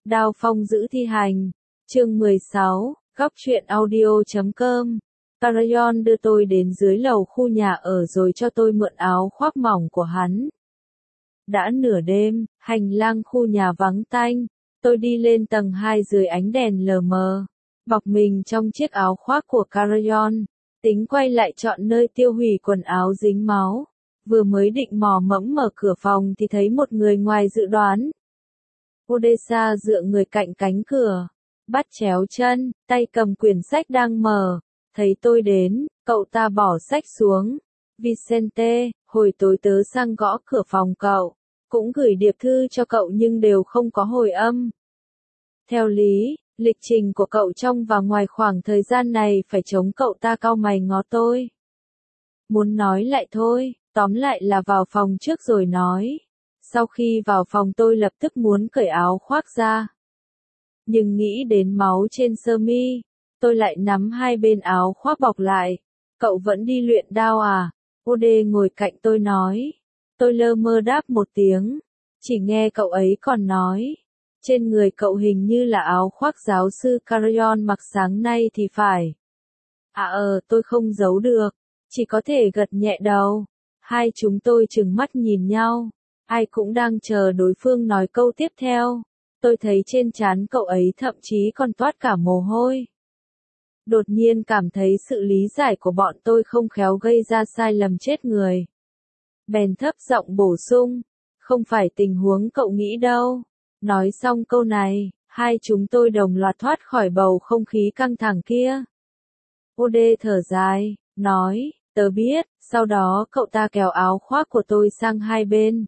Đao Phong giữ thi hành. Chương 16, góc truyện audio.com. Carayon đưa tôi đến dưới lầu khu nhà ở rồi cho tôi mượn áo khoác mỏng của hắn. Đã nửa đêm, hành lang khu nhà vắng tanh, tôi đi lên tầng 2 dưới ánh đèn lờ mờ, bọc mình trong chiếc áo khoác của Carayon, tính quay lại chọn nơi tiêu hủy quần áo dính máu. Vừa mới định mò mẫm mở cửa phòng thì thấy một người ngoài dự đoán. Odessa dựa người cạnh cánh cửa, bắt chéo chân, tay cầm quyển sách đang mở. Thấy tôi đến, cậu ta bỏ sách xuống. Vicente, hồi tối tớ sang gõ cửa phòng cậu, cũng gửi điệp thư cho cậu nhưng đều không có hồi âm. Theo lý, lịch trình của cậu trong và ngoài khoảng thời gian này phải chống cậu ta cau mày ngó tôi. Muốn nói lại thôi, tóm lại là vào phòng trước rồi nói. Sau khi vào phòng tôi lập tức muốn cởi áo khoác ra. Nhưng nghĩ đến máu trên sơ mi, tôi lại nắm hai bên áo khoác bọc lại. Cậu vẫn đi luyện đao à? Ode ngồi cạnh tôi nói. Tôi lơ mơ đáp một tiếng. Chỉ nghe cậu ấy còn nói. Trên người cậu hình như là áo khoác giáo sư Carayon mặc sáng nay thì phải. Tôi không giấu được. Chỉ có thể gật nhẹ đầu. Hai chúng tôi trừng mắt nhìn nhau. Ai cũng đang chờ đối phương nói câu tiếp theo. Tôi thấy trên trán cậu ấy thậm chí còn toát cả mồ hôi. Đột nhiên cảm thấy sự lý giải của bọn tôi không khéo gây ra sai lầm chết người. Bèn thấp giọng bổ sung. Không phải tình huống cậu nghĩ đâu. Nói xong câu này, hai chúng tôi đồng loạt thoát khỏi bầu không khí căng thẳng kia. Ode thở dài, nói, tớ biết, sau đó cậu ta kéo áo khoác của tôi sang hai bên.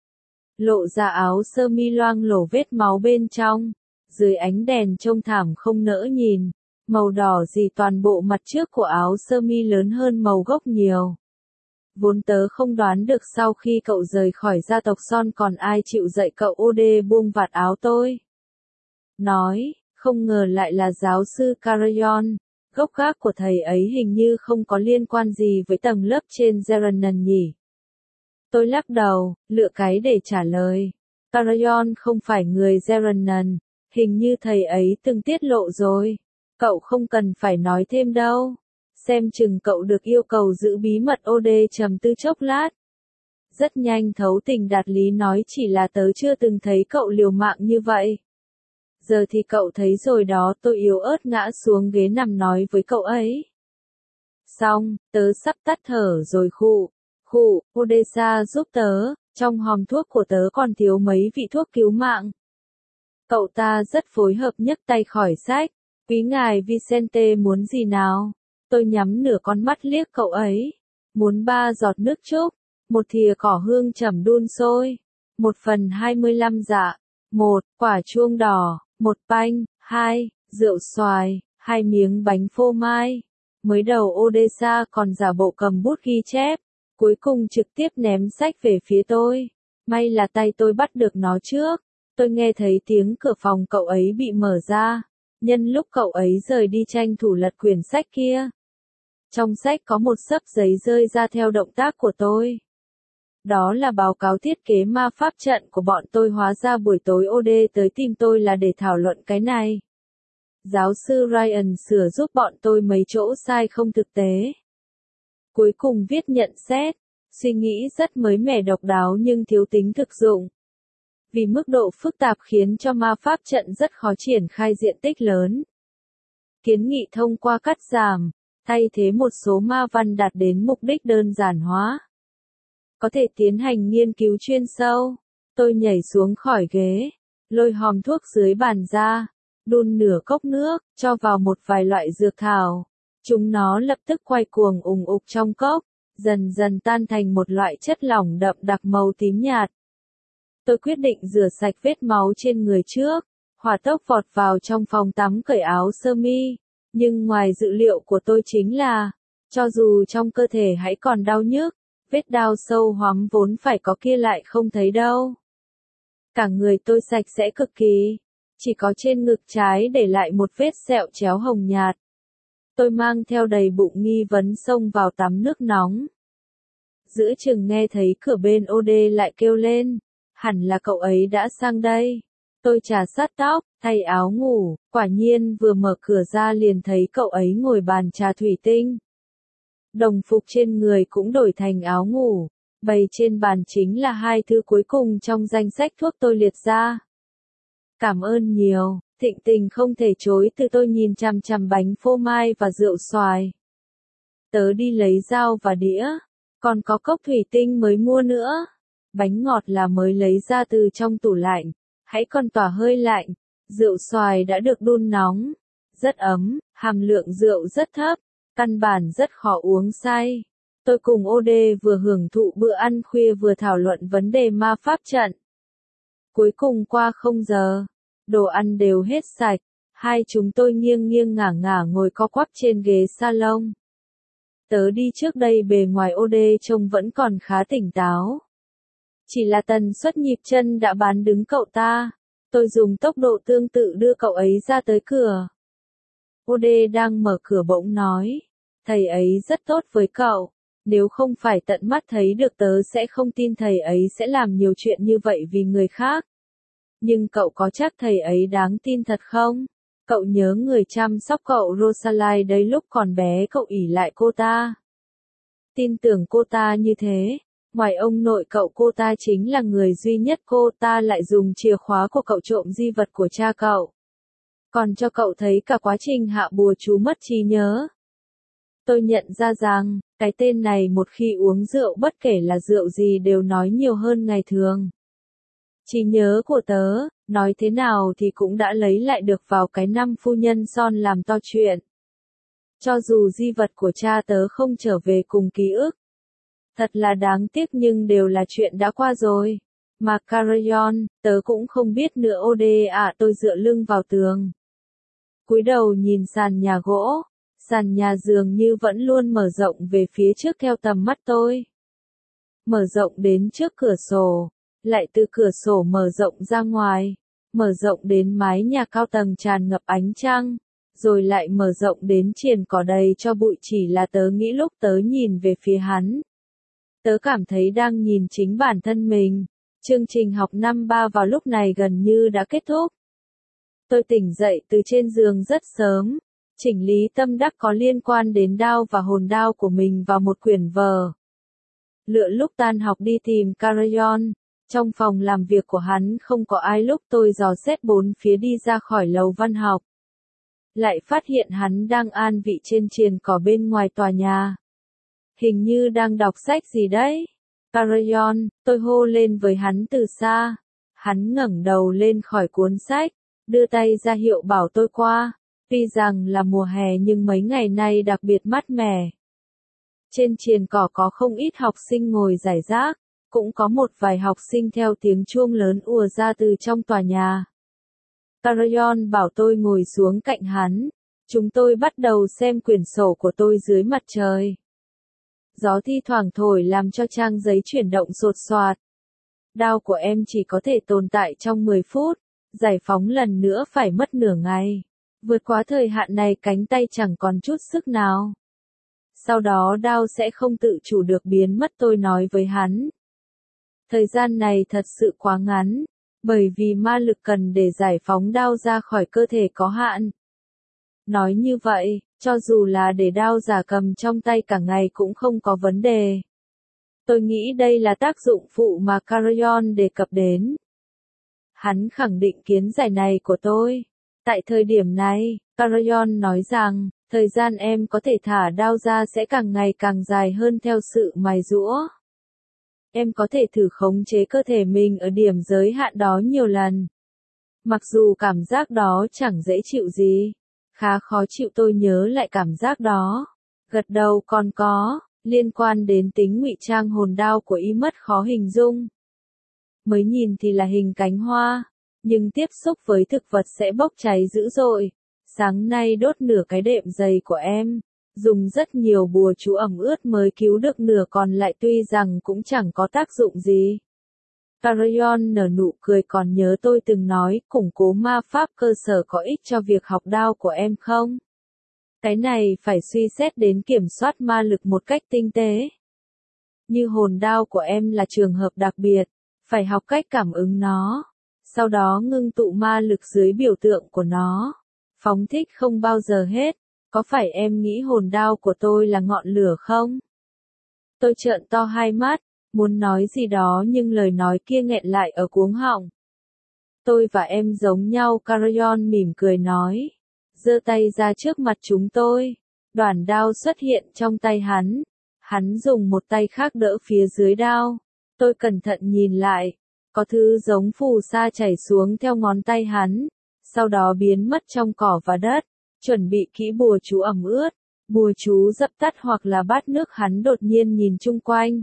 Lộ ra áo sơ mi loang lổ vết máu bên trong, dưới ánh đèn trông thảm không nỡ nhìn, màu đỏ gì toàn bộ mặt trước của áo sơ mi lớn hơn màu gốc nhiều. Vốn tớ không đoán được sau khi cậu rời khỏi gia tộc Son còn ai chịu dạy cậu. Ode buông vạt áo tôi. Nói, không ngờ lại là giáo sư Carayon, gốc gác của thầy ấy hình như không có liên quan gì với tầng lớp trên Zerenan nhỉ. Tôi lắc đầu, lựa cái để trả lời. Carayon không phải người Zerenan, hình như thầy ấy từng tiết lộ rồi. Cậu không cần phải nói thêm đâu. Xem chừng cậu được yêu cầu giữ bí mật. Ode trầm tư chốc lát. Rất nhanh thấu tình đạt lý nói chỉ là tớ chưa từng thấy cậu liều mạng như vậy. Giờ thì cậu thấy rồi đó. Tôi yếu ớt ngã xuống ghế nằm nói với cậu ấy. Xong, tớ sắp tắt thở rồi khụ. Odessa giúp tớ, trong hòm thuốc của tớ còn thiếu mấy vị thuốc cứu mạng. Cậu ta rất phối hợp nhấc tay khỏi sách. Quý ngài Vicente muốn gì nào? Tôi nhắm nửa con mắt liếc cậu ấy. Muốn 3 giọt nước trúc, 1 thìa cỏ hương chẩm đun sôi, 1/25 dạ, 1 quả chuông đỏ, 1 panh, 2 rượu xoài, 2 miếng bánh phô mai. Mới đầu Odessa còn giả bộ cầm bút ghi chép, cuối cùng trực tiếp ném sách về phía tôi. May là tay tôi bắt được nó trước. Tôi nghe thấy tiếng cửa phòng cậu ấy bị mở ra. Nhân lúc cậu ấy rời đi tranh thủ lật quyển sách kia. Trong sách có một xấp giấy rơi ra theo động tác của tôi. Đó là báo cáo thiết kế ma pháp trận của bọn tôi. Hóa ra buổi tối Ode tới tìm tôi là để thảo luận cái này. Giáo sư Ryan sửa giúp bọn tôi mấy chỗ sai không thực tế. Cuối cùng viết nhận xét, suy nghĩ rất mới mẻ độc đáo nhưng thiếu tính thực dụng. Vì mức độ phức tạp khiến cho ma pháp trận rất khó triển khai diện tích lớn. Kiến nghị thông qua cắt giảm, thay thế một số ma văn đạt đến mục đích đơn giản hóa. Có thể tiến hành nghiên cứu chuyên sâu. Tôi nhảy xuống khỏi ghế, lôi hòm thuốc dưới bàn ra, đun nửa cốc nước, cho vào một vài loại dược thảo. Chúng nó lập tức quay cuồng ùng ục trong cốc, dần dần tan thành một loại chất lỏng đậm đặc màu tím nhạt. Tôi quyết định rửa sạch vết máu trên người trước, hỏa tốc vọt vào trong phòng tắm cởi áo sơ mi. Nhưng ngoài dự liệu của tôi chính là, cho dù trong cơ thể hãy còn đau nhức, vết đao sâu hoắm vốn phải có kia lại không thấy đâu. Cả người tôi sạch sẽ cực kỳ, chỉ có trên ngực trái để lại một vết sẹo chéo hồng nhạt. Tôi mang theo đầy bụng nghi vấn xông vào tắm nước nóng. Giữa chừng nghe thấy cửa bên Ode lại kêu lên, hẳn là cậu ấy đã sang đây. Tôi chà sát tóc, thay áo ngủ, quả nhiên vừa mở cửa ra liền thấy cậu ấy ngồi bàn trà thủy tinh. Đồng phục trên người cũng đổi thành áo ngủ, bày trên bàn chính là hai thứ cuối cùng trong danh sách thuốc tôi liệt ra. Cảm ơn nhiều, thịnh tình không thể chối từ tôi nhìn chằm chằm bánh phô mai và rượu xoài. Tớ đi lấy dao và đĩa, còn có cốc thủy tinh mới mua nữa. Bánh ngọt là mới lấy ra từ trong tủ lạnh, hãy còn tỏa hơi lạnh. Rượu xoài đã được đun nóng, rất ấm, hàm lượng rượu rất thấp, căn bản rất khó uống say. Tôi cùng OD vừa hưởng thụ bữa ăn khuya vừa thảo luận vấn đề ma pháp trận. Cuối cùng qua 0 giờ, đồ ăn đều hết sạch, hai chúng tôi nghiêng nghiêng ngả ngả ngồi co quắp trên ghế salon. Tớ đi trước đây bề ngoài OD trông vẫn còn khá tỉnh táo. Chỉ là tần suất nhịp chân đã bán đứng cậu ta. Tôi dùng tốc độ tương tự đưa cậu ấy ra tới cửa. OD đang mở cửa bỗng nói, thầy ấy rất tốt với cậu. Nếu không phải tận mắt thấy được tớ sẽ không tin thầy ấy sẽ làm nhiều chuyện như vậy vì người khác. Nhưng cậu có chắc thầy ấy đáng tin thật không? Cậu nhớ người chăm sóc cậu Rosalie đấy lúc còn bé cậu ỷ lại cô ta. Tin tưởng cô ta như thế. Ngoài ông nội cậu cô ta chính là người duy nhất cô ta lại dùng chìa khóa của cậu trộm di vật của cha cậu. Còn cho cậu thấy cả quá trình hạ bùa chú mất trí nhớ. Tôi nhận ra rằng, cái tên này một khi uống rượu bất kể là rượu gì đều nói nhiều hơn ngày thường. Trí nhớ của tớ, nói thế nào thì cũng đã lấy lại được vào cái năm phu nhân Son làm to chuyện. Cho dù di vật của cha tớ không trở về cùng ký ức. Thật là đáng tiếc nhưng đều là chuyện đã qua rồi. Mà Carayon, tớ cũng không biết nữa OD à. Tôi dựa lưng vào tường. Cúi đầu nhìn sàn nhà gỗ. Sàn nhà dường như vẫn luôn mở rộng về phía trước theo tầm mắt tôi. Mở rộng đến trước cửa sổ. Lại từ cửa sổ mở rộng ra ngoài. Mở rộng đến mái nhà cao tầng tràn ngập ánh trăng. Rồi lại mở rộng đến triền cỏ đầy cho bụi. Chỉ là tớ nghĩ lúc tớ nhìn về phía hắn. Tớ cảm thấy đang nhìn chính bản thân mình. Chương trình học năm 3 vào lúc này gần như đã kết thúc. Tôi tỉnh dậy từ trên giường rất sớm. Chỉnh lý tâm đắc có liên quan đến đao và hồn đao của mình vào một quyển vở. Lựa lúc tan học đi tìm Carayon. Trong phòng làm việc của hắn không có ai lúc tôi dò xét bốn phía đi ra khỏi lầu văn học. Lại phát hiện hắn đang an vị trên triền cỏ bên ngoài tòa nhà. Hình như đang đọc sách gì đấy. Carayon, tôi hô lên với hắn từ xa. Hắn ngẩng đầu lên khỏi cuốn sách, đưa tay ra hiệu bảo tôi qua. Tuy rằng là mùa hè nhưng mấy ngày nay đặc biệt mát mẻ. Trên triền cỏ có không ít học sinh ngồi rải rác, cũng có một vài học sinh theo tiếng chuông lớn ùa ra từ trong tòa nhà. Carayon bảo tôi ngồi xuống cạnh hắn. Chúng tôi bắt đầu xem quyển sổ của tôi dưới mặt trời. Gió thi thoảng thổi làm cho trang giấy chuyển động sột soạt. Đao của em chỉ có thể tồn tại trong 10 phút, giải phóng lần nữa phải mất nửa ngày. Vượt quá thời hạn này cánh tay chẳng còn chút sức nào. Sau đó đao sẽ không tự chủ được biến mất tôi nói với hắn. Thời gian này thật sự quá ngắn, bởi vì ma lực cần để giải phóng đao ra khỏi cơ thể có hạn. Nói như vậy, cho dù là để đao giả cầm trong tay cả ngày cũng không có vấn đề. Tôi nghĩ đây là tác dụng phụ mà Carayon đề cập đến. Hắn khẳng định kiến giải này của tôi. Tại thời điểm này, Carayon nói rằng, thời gian em có thể thả đao ra sẽ càng ngày càng dài hơn theo sự mài giũa. Em có thể thử khống chế cơ thể mình ở điểm giới hạn đó nhiều lần. Mặc dù cảm giác đó chẳng dễ chịu gì. Khá khó chịu tôi nhớ lại cảm giác đó. Gật đầu còn có, liên quan đến tính ngụy trang hồn đao của y mất khó hình dung. Mới nhìn thì là hình cánh hoa, nhưng tiếp xúc với thực vật sẽ bốc cháy dữ dội. Sáng nay đốt nửa cái đệm giày của em, dùng rất nhiều bùa chú ẩm ướt mới cứu được nửa còn lại tuy rằng cũng chẳng có tác dụng gì. Carayon nở nụ cười còn nhớ tôi từng nói củng cố ma pháp cơ sở có ích cho việc học đao của em không? Cái này phải suy xét đến kiểm soát ma lực một cách tinh tế. Như hồn đao của em là trường hợp đặc biệt, phải học cách cảm ứng nó. sau đó ngưng tụ ma lực dưới biểu tượng của nó. Phóng thích không bao giờ hết, có phải em nghĩ hồn đao của tôi là ngọn lửa không? Tôi trợn to hai mắt, muốn nói gì đó nhưng lời nói kia nghẹn lại ở cuống họng. Tôi và em giống nhau, Carayon mỉm cười nói. Giơ tay ra trước mặt chúng tôi. Đoản đao xuất hiện trong tay hắn. Hắn dùng một tay khác đỡ phía dưới đao. Tôi cẩn thận nhìn lại. Có thứ giống phù sa chảy xuống theo ngón tay hắn. Sau đó biến mất trong cỏ và đất. Chuẩn bị kỹ bùa chú ẩm ướt. Bùa chú dập tắt hoặc là bát nước. Hắn đột nhiên nhìn chung quanh.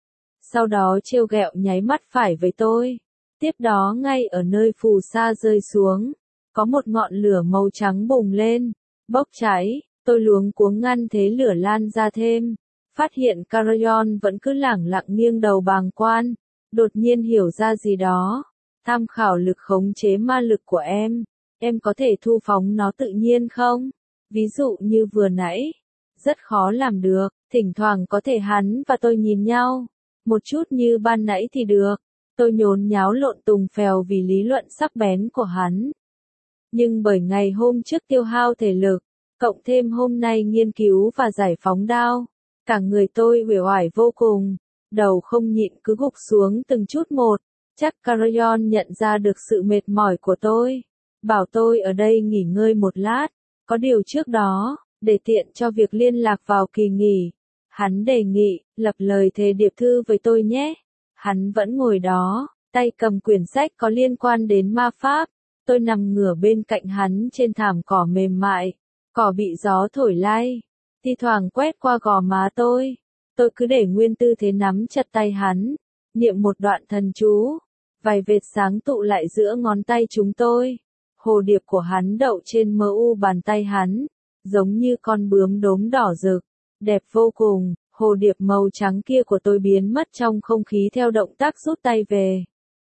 Sau đó trêu ghẹo nháy mắt phải với tôi. Tiếp đó ngay ở nơi phù sa rơi xuống, có một ngọn lửa màu trắng bùng lên, bốc cháy, tôi luống cuống ngăn thế lửa lan ra thêm. Phát hiện Carayon vẫn cứ lẳng lặng nghiêng đầu bàng quan, đột nhiên hiểu ra gì đó. Tham khảo lực khống chế ma lực của em có thể thu phóng nó tự nhiên không? Ví dụ như vừa nãy, rất khó làm được, thỉnh thoảng có thể hắn và tôi nhìn nhau, một chút như ban nãy thì được. Tôi nhốn nháo lộn tùng phèo vì lý luận sắc bén của hắn. Nhưng bởi ngày hôm trước tiêu hao thể lực, cộng thêm hôm nay nghiên cứu và giải phóng đao, cả người tôi uể oải vô cùng, đầu không nhịn cứ gục xuống từng chút một. Chắc Carayon nhận ra được sự mệt mỏi của tôi, bảo tôi ở đây nghỉ ngơi một lát. Có điều trước đó, để tiện cho việc liên lạc vào kỳ nghỉ, hắn đề nghị lập lời thề điệp thư với tôi nhé. Hắn vẫn ngồi đó, tay cầm quyển sách có liên quan đến ma pháp. Tôi nằm ngửa bên cạnh hắn trên thảm cỏ mềm mại. Cỏ bị gió thổi lay, thi thoảng quét qua gò má tôi. Tôi cứ để nguyên tư thế nắm chặt tay hắn, niệm một đoạn thần chú. Vài vệt sáng tụ lại giữa ngón tay chúng tôi. Hồ điệp của hắn đậu trên mờ u bàn tay hắn, giống như con bướm đốm đỏ rực, đẹp vô cùng. Hồ điệp màu trắng kia của tôi biến mất trong không khí theo động tác rút tay về.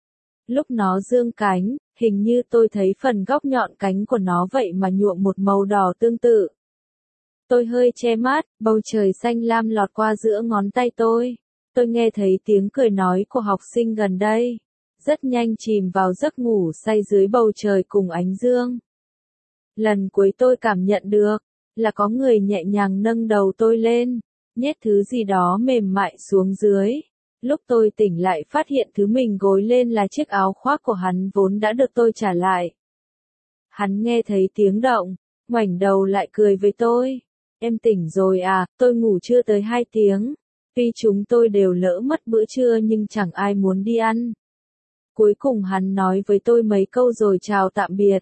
Lúc nó dương cánh, hình như tôi thấy phần góc nhọn cánh của nó vậy mà nhuộm một màu đỏ tương tự. Tôi hơi che mắt, bầu trời xanh lam lọt qua giữa ngón tay tôi. Tôi nghe thấy tiếng cười nói của học sinh gần đây. Rất nhanh chìm vào giấc ngủ say dưới bầu trời cùng ánh dương. Lần cuối tôi cảm nhận được, là có người nhẹ nhàng nâng đầu tôi lên, nhét thứ gì đó mềm mại xuống dưới. Lúc tôi tỉnh lại phát hiện thứ mình gối lên là chiếc áo khoác của hắn vốn đã được tôi trả lại. Hắn nghe thấy tiếng động, ngoảnh đầu lại cười với tôi. Em tỉnh rồi à, tôi ngủ chưa tới 2 tiếng. Tuy chúng tôi đều lỡ mất bữa trưa nhưng chẳng ai muốn đi ăn. Cuối cùng hắn nói với tôi mấy câu rồi chào tạm biệt.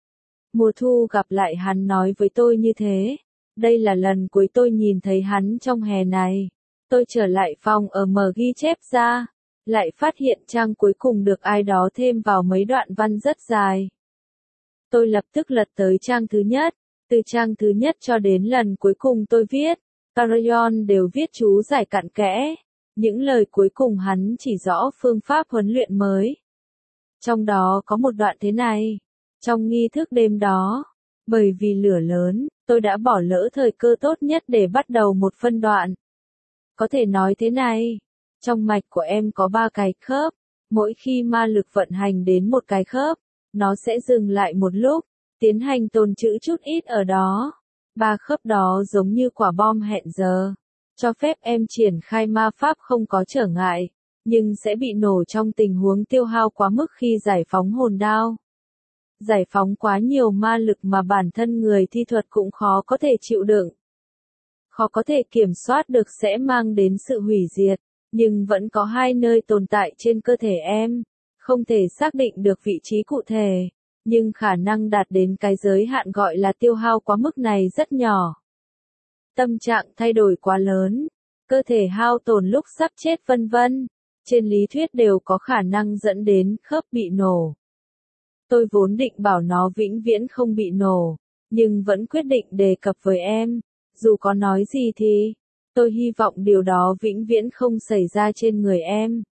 Mùa thu gặp lại hắn nói với tôi như thế. Đây là lần cuối tôi nhìn thấy hắn trong hè này. Tôi trở lại phòng ở mở ghi chép ra, lại phát hiện trang cuối cùng được ai đó thêm vào mấy đoạn văn rất dài. Tôi lập tức lật tới trang thứ nhất, từ trang thứ nhất cho đến lần cuối cùng tôi viết, Carayon đều viết chú giải cặn kẽ. Những lời cuối cùng hắn chỉ rõ phương pháp huấn luyện mới. Trong đó có một đoạn thế này, trong nghi thức đêm đó, bởi vì lửa lớn, tôi đã bỏ lỡ thời cơ tốt nhất để bắt đầu một phân đoạn. Có thể nói thế này, trong mạch của em có 3 cái khớp, mỗi khi ma lực vận hành đến một cái khớp, nó sẽ dừng lại một lúc, tiến hành tồn trữ chút ít ở đó. 3 khớp đó giống như quả bom hẹn giờ, cho phép em triển khai ma pháp không có trở ngại, nhưng sẽ bị nổ trong tình huống tiêu hao quá mức khi giải phóng hồn đao. Giải phóng quá nhiều ma lực mà bản thân người thi thuật cũng khó có thể chịu đựng. Khó có thể kiểm soát được sẽ mang đến sự hủy diệt, nhưng vẫn có 2 nơi tồn tại trên cơ thể em. Không thể xác định được vị trí cụ thể, nhưng khả năng đạt đến cái giới hạn gọi là tiêu hao quá mức này rất nhỏ. Tâm trạng thay đổi quá lớn, cơ thể hao tổn lúc sắp chết vân vân, trên lý thuyết đều có khả năng dẫn đến khớp bị nổ. Tôi vốn định bảo nó vĩnh viễn không bị nổ, nhưng vẫn quyết định đề cập với em. Dù có nói gì thì, tôi hy vọng điều đó vĩnh viễn không xảy ra trên người em.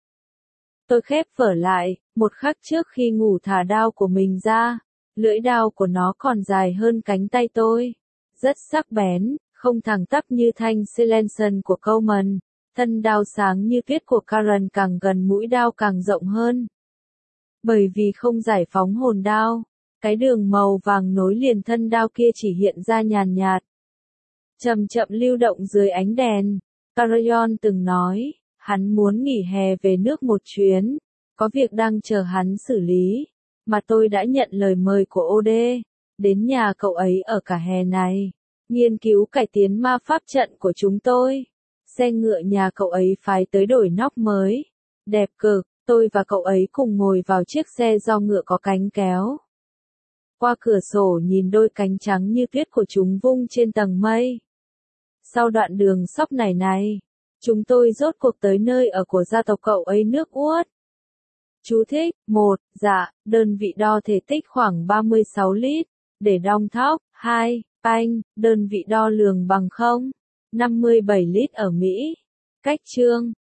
Tôi khép vở lại, một khắc trước khi ngủ thả đao của mình ra. Lưỡi đao của nó còn dài hơn cánh tay tôi. Rất sắc bén, không thẳng tắp như thanh Silenson của Coleman. Thân đao sáng như tuyết của Karen càng gần mũi đao càng rộng hơn. Bởi vì không giải phóng hồn đao, cái đường màu vàng nối liền thân đao kia chỉ hiện ra nhàn nhạt. Chậm chậm lưu động dưới ánh đèn. Carayon từng nói, hắn muốn nghỉ hè về nước một chuyến, có việc đang chờ hắn xử lý, mà tôi đã nhận lời mời của OD, đến nhà cậu ấy ở cả hè này, nghiên cứu cải tiến ma pháp trận của chúng tôi. Xe ngựa nhà cậu ấy phái tới đổi nóc mới, đẹp cực, tôi và cậu ấy cùng ngồi vào chiếc xe do ngựa có cánh kéo. Qua cửa sổ nhìn đôi cánh trắng như tuyết của chúng vung trên tầng mây. Sau đoạn đường sóc này, chúng tôi rốt cuộc tới nơi ở của gia tộc cậu ấy nước Uất. Chú thích: 1. Dạ, đơn vị đo thể tích khoảng 36 lít, để đong thóc. 2. Panh, đơn vị đo lường bằng 0,57 lít ở Mỹ. Cách chương